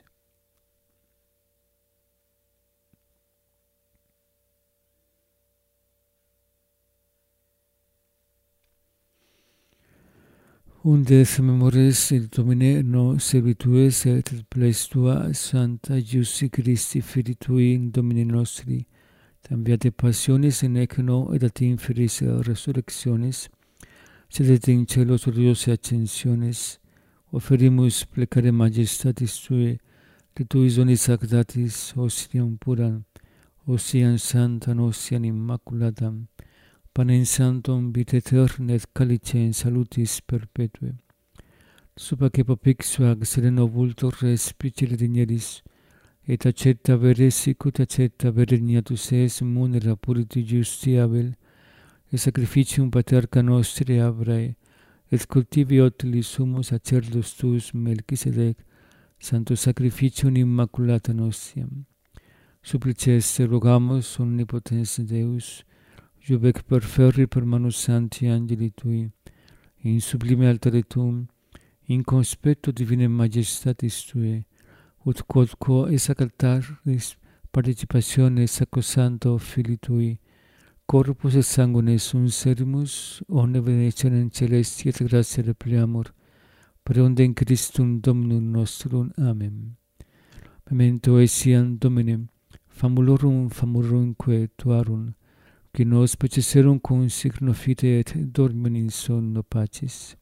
Unde memores il Domine no servitues et pleis Tua Santa Iusti Christi Filii Tui in Domini nostri, tam viate passionis in ecno et at inferis resurrectionis, sed et in celos gloriose ascensiones, oferimus plecare majestatis Tui, de Tuis onis ac datis, ostiam puram, ostiam santam, ostiam immaculatam, panem santum vitae aeterna et calicem salutis perpetue. Supaque popixu ac sereno vultor respicere digneris, et accetta vere sicut accetta vere dignatus es munera puriti justiavel, et sacrificium paterca nostri Abrae, et cultivi utilis sumus sacerdus tuus Melchisedec, santo sacrificium immaculata nostiam. Supplices te rogamus, omnipotens Deus, jubec perferri per manus santi angeli Tui, in sublime altare Tuum, in conspecto divine majestatis Tue, ut quodquo es ac altaris participationes sacrosanto Filii Tui, corpus et sanguinis unserimus, omne benedictionem celesti et gratia repliamur, perundem Christum Dominum nostrum. Amen. Memento etiam Domine, famulorum famurumque Tuarum, qui nos peceserum cum signo fide et dormium in sonno pacis.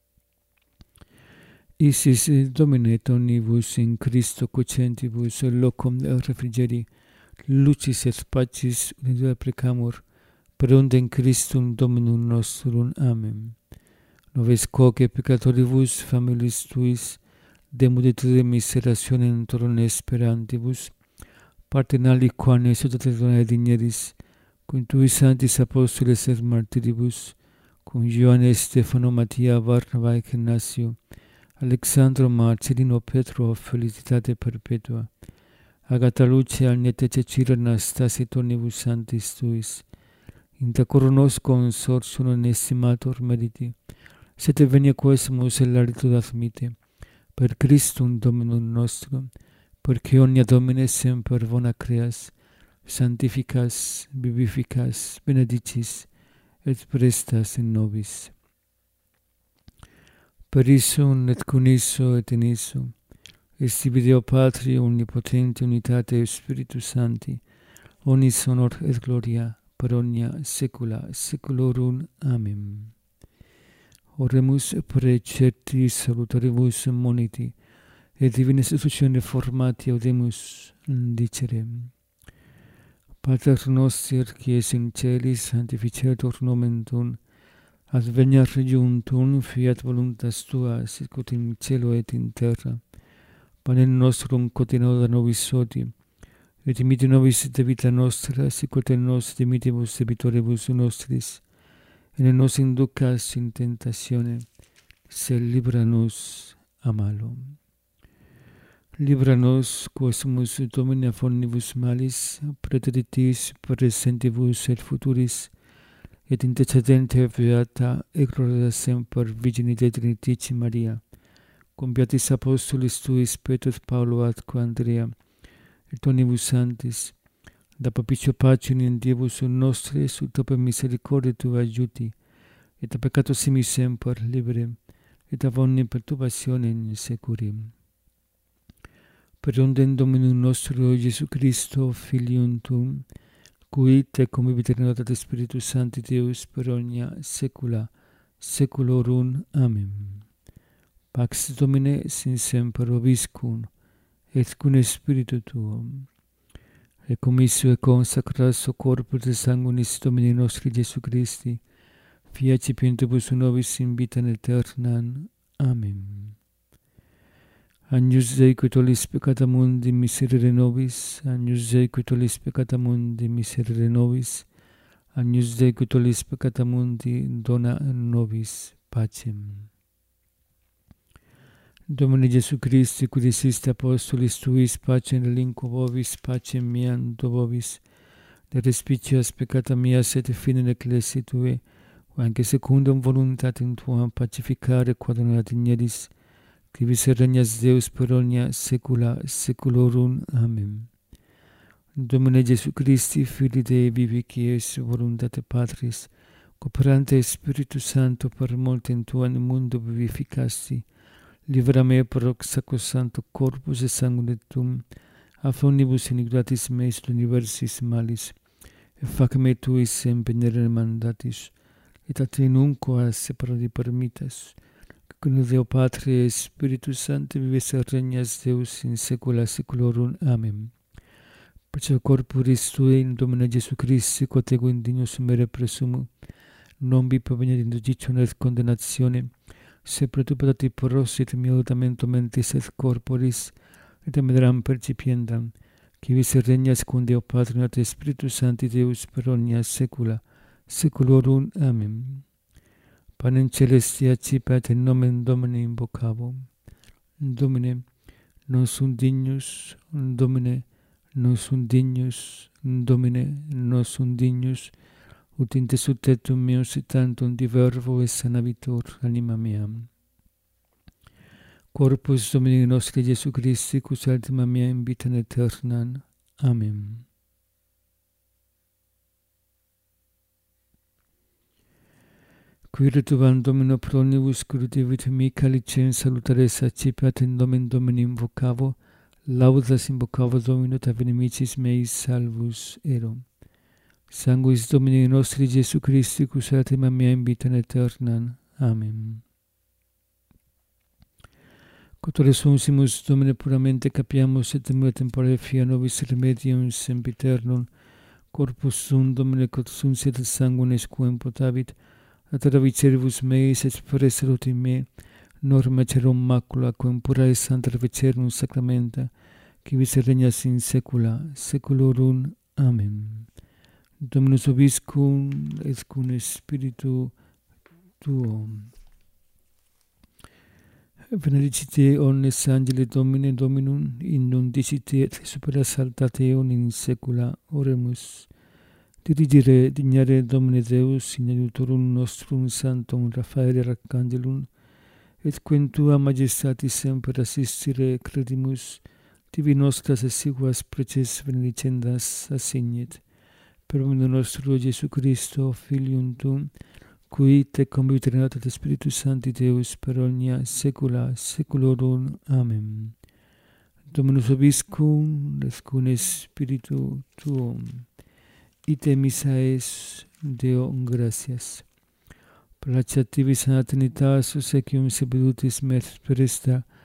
Isis Domine et omnibus in Christo cocentibus locum refrigeri, lucis et pacis unitua precamur, perundem Christum Dominum nostrum. Amen. Noves quoque peccatoribus familiis Tuis, demuditude miserationem torum esperantibus, partenali quam exultate donae digneris, cum Tui sanctis apostoles et martiribus, cum Ioanne Stefano Mattia Barnaba Ignacio, Alexandro Marcelino Petro felicitate perpetua, Agata Lucia Agnete Cecilia Anastasia tonibus sanctis Tuis, inter coronos consortium onestimator meriti, sed venia quesumus elaritud admite, per Christum Dominum nostrum, perque omnia Domine semper bona creas, sanctificas, vivificas, benedicis, et prestas in nobis. Per issum et cum isso et in isso, est ibi Deo Patri omnipotenti unitate Spiritus Sancti, omnis honor et gloria, per omnia saecula saeculorum. Amen. Oremus preceptis salutaribus moniti, et divina istitutione formati audemus dicere. Pater noster, qui es in celis, sanctificetur nomen tuum, adveniat regnum tuum, fiat voluntas tua, sicut in cielo et in terra. Panem nostrum quotidianum da nobis hodie, et dimitte nobis debita nostra, sicut et nos dimittimus debitoribus nostris, et ne nos inducas in tentatione, sed libera nos a malo. Libera nos, quos sumus Domine ab omnibus malis, praeteritis, presentibus et futuris, et intercedente beata et gloriosa semper Virgine Trinitatio Maria, cum beatis apostolis tuis Petrus Paulo atque Andrea, et omnibus sanctis, da propicio pacem in Diebus nostris, ut per misericordia tua aiuti, et a peccato simis semper libere, et ab omni perturbazione in securim. Per ondem Dominum nostro Iesu Christo, Filium tuum, qui te convivit in unitate Spiritus Sancti Deus per omnia saecula saeculorum. Amen. Pax Domine sin semper vobiscum, et cum spiritu tuum. Et commisso et consecrato corpus et sanguinis Domini nostri Iesu Christi, fiat cipientibus nobis in vitam aeternam. Amen. Agnus Dei, qui tollis peccata mundi, miserere nobis. Agnus Dei, qui tollis peccata mundi, miserere nobis. Agnus Dei, qui tollis peccata mundi, dona nobis pacem. Domine Iesu Christi, qui diciste apostolis tuis, pacem relinquo vobis, pacem meam do vobis, de respicias peccata mias et fine ecclesiae tue, anche secundum voluntatem tuam pacificare quod non atigneris, qui vis regnas Deus per omnia saecula saeculorum. Amen. Domine Iesu Christi, Filii Dei vivi, qui es voluntate Patris, cooperante Spiritus Sancto per multum tuam mundo vivificasti, libera me pro sacrosancto corpus et sanguine tuum, ab omnibus iniquitas meis universis malis, et fac me tuis impegnere mandatis, et a te nunquam separati permittas, cum Deo Patri et Spiritus Sancti vives et regnas Deus in saecula saeculorum. Amen. Per corporis tui, in Domine Iesu Christi, quod ego indignus mere presumo, non vi provenit indicitione et condemnatione, se pretupati prosit miautamento mentis et corporis, et emeram percipiendam, qui vis regnas cum Deo Patri et Spiritus Sancti Deus per omnia saecula saeculorum. Amen. Panem celestia cipet in nomen Domini invocavo. Domine, non sunt dignus, Domine, non sunt dignus, Domine, non sunt dignus, ut in te sutetum meus et tantum divervo et sanavitur anima mea. Corpus Domini nostri Iesu Christi, cus ultima mea in vitam aeternam. Amen. Quiritum Domino pro omnibus crutivit mi calicem salutare sacipiat in nomen Domini invocavo, laudas invocavo Domino et inimicis meis salvus ero. Sanguis Domini nostri Iesu Christi, cus ultima mea in vitam aeternam. Amen. Quod resursimus Domine puramente capiamus et temere tempore fia nobis remedium sempiternum, corpus sum Domine quod sunsit sanguinis quem potavit, at viceribus meis et per saluti me, norma cerum macula, quem pura et santa vicerum sacramenta, qui vis regnas in saecula saeculorum. Amen. Dominus vobiscum et cum spiritu tuo. Benedicite omnes angeli Domine Dominum, in nundicite et super exaltate eum in saecula. Oremus. Dirigere dignare Domine Deus in aiutorum nostrum sanctum Raphael Archangelum, et quem tua majestatis semper assistire credimus, tibi nostras exiguas preces benedicendas assignet. Per omnibus nostro Iesu Christo, Filium tuum, qui te convivit in unitate Spiritus Sancti Deus per omnia saecula saeculorum. Amen. Dominus vobiscum et cum spiritu tuum. Ite missa es, Deo gratias. Placet tibi sana Trinitas, secum sepidutis me expresta,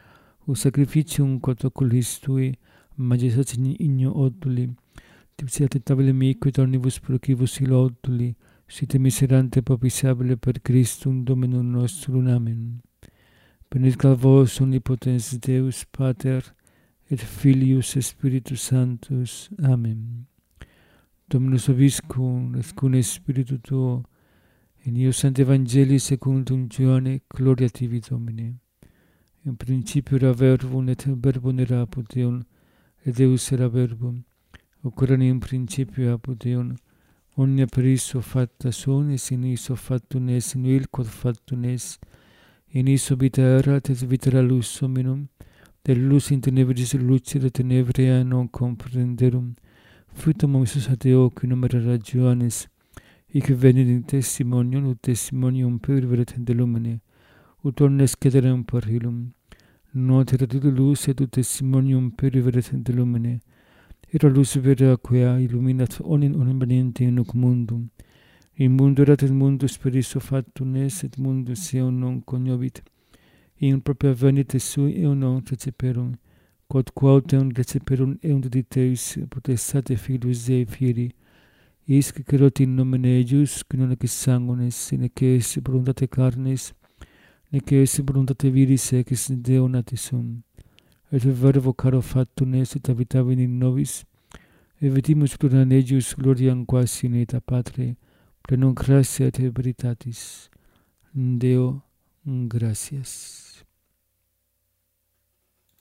o sacrificium quod oculis tui, majestatis igno oduli, tipsiate tabile mique omnibus procibus ilo oduli, site miserante propisabile per Christum Dominum nostrum. Amen. Benedicat vos omnipotens Deus Pater, et Filius et Spiritus Sanctus. Amen. Dominus vobiscum, et cum spiritu tuo, in eo Sancte Evangelii secundum Ioanne, gloria tibi Domine. In principio era verbum, et verbum era apud Deum, et Deus era verbum. Hoc erat in principio apud Deum. Omnia per iso facta sunt, et in iso factum est, in il quod factum est. In iso vita erat, et vita era lux hominum. De lux in tenebris lucet, et tenebria non comprenderum. Fructum omnis ad eo, qui numera Johannes, hic venit in testimonium, ut testimonium perveret de lumine, ut omnes cederam per illum. Not erat lux, et ut testimonium perveret de lumine. Era lux vera quia illuminat omnium veniente in hoc mundum. In mundo erat, et mundus per iso factum est, et mundus eum non cognovit. In propria venit sui eum non receperum, quod quautem receperum eum dediteis potestate Filius Dei fieri, isque cerot in nomine eius, qui non ex sanguinis, nec est voluntate carnis, nec est voluntate viris ex Deo natis sum. Et verbo caro factum est, et habitavit in nobis, et vedimus plura in eius gloriam quasi in aeta Patre, plenum gratia et veritatis. Deo gratias.